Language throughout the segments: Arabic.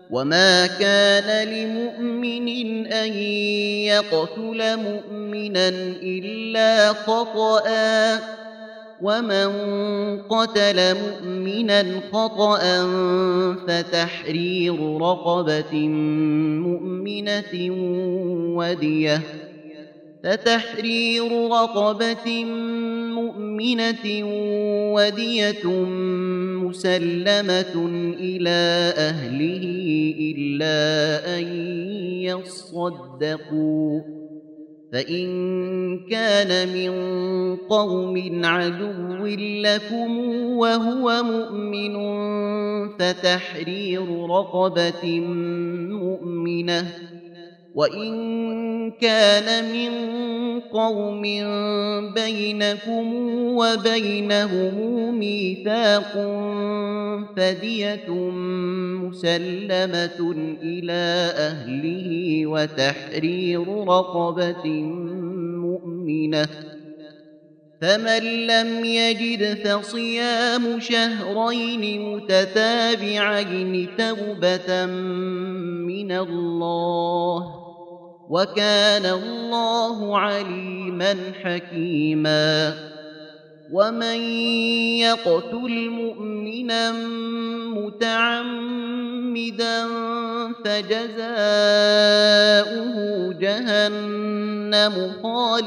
وما كان لمؤمن أن يقتل مؤمنا إلا خطأ ومن قتل مؤمنا خطأ فتحرير رقبة مؤمنة ودية مسلمة إلى أهله إلا أن يصدقوا فإن كان من قوم عدو لكم وهو مؤمن فتحرير رقبة مؤمنة وإن كان من قوم بينكم وبينهم ميثاق فدية مسلمة إلى أهله وتحرير رقبة مؤمنة فمن لم يجد فصيام شهرين متتابعين توبة من الله وكان الله عليما حكيما ومن يقتل مؤمنا متعمدا فجزاؤه جهنم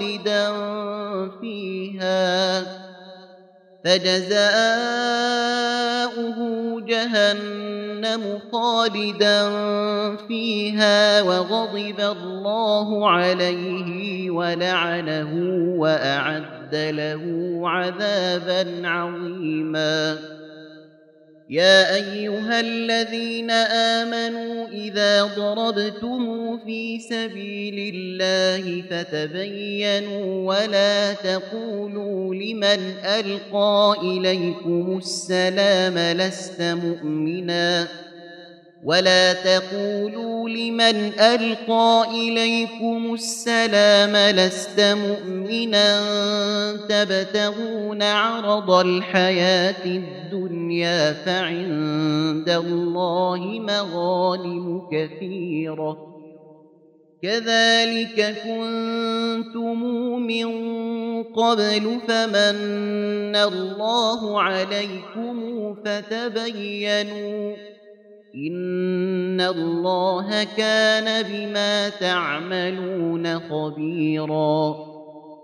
خالدا فيها وغضب الله عليه ولعنه وأعد له عذابا عظيما يا أيها الذين آمنوا إذا ضربتم في سبيل الله فتبينوا ولا تقولوا لمن ألقى إليكم السلام لست مؤمنا تبتغون عرض الحياة الدنيا فعند الله مغانم كثيرة كذلك كنتم من قبل فمن الله عليكم فتبينوا إن الله كان بما تعملون خبيرا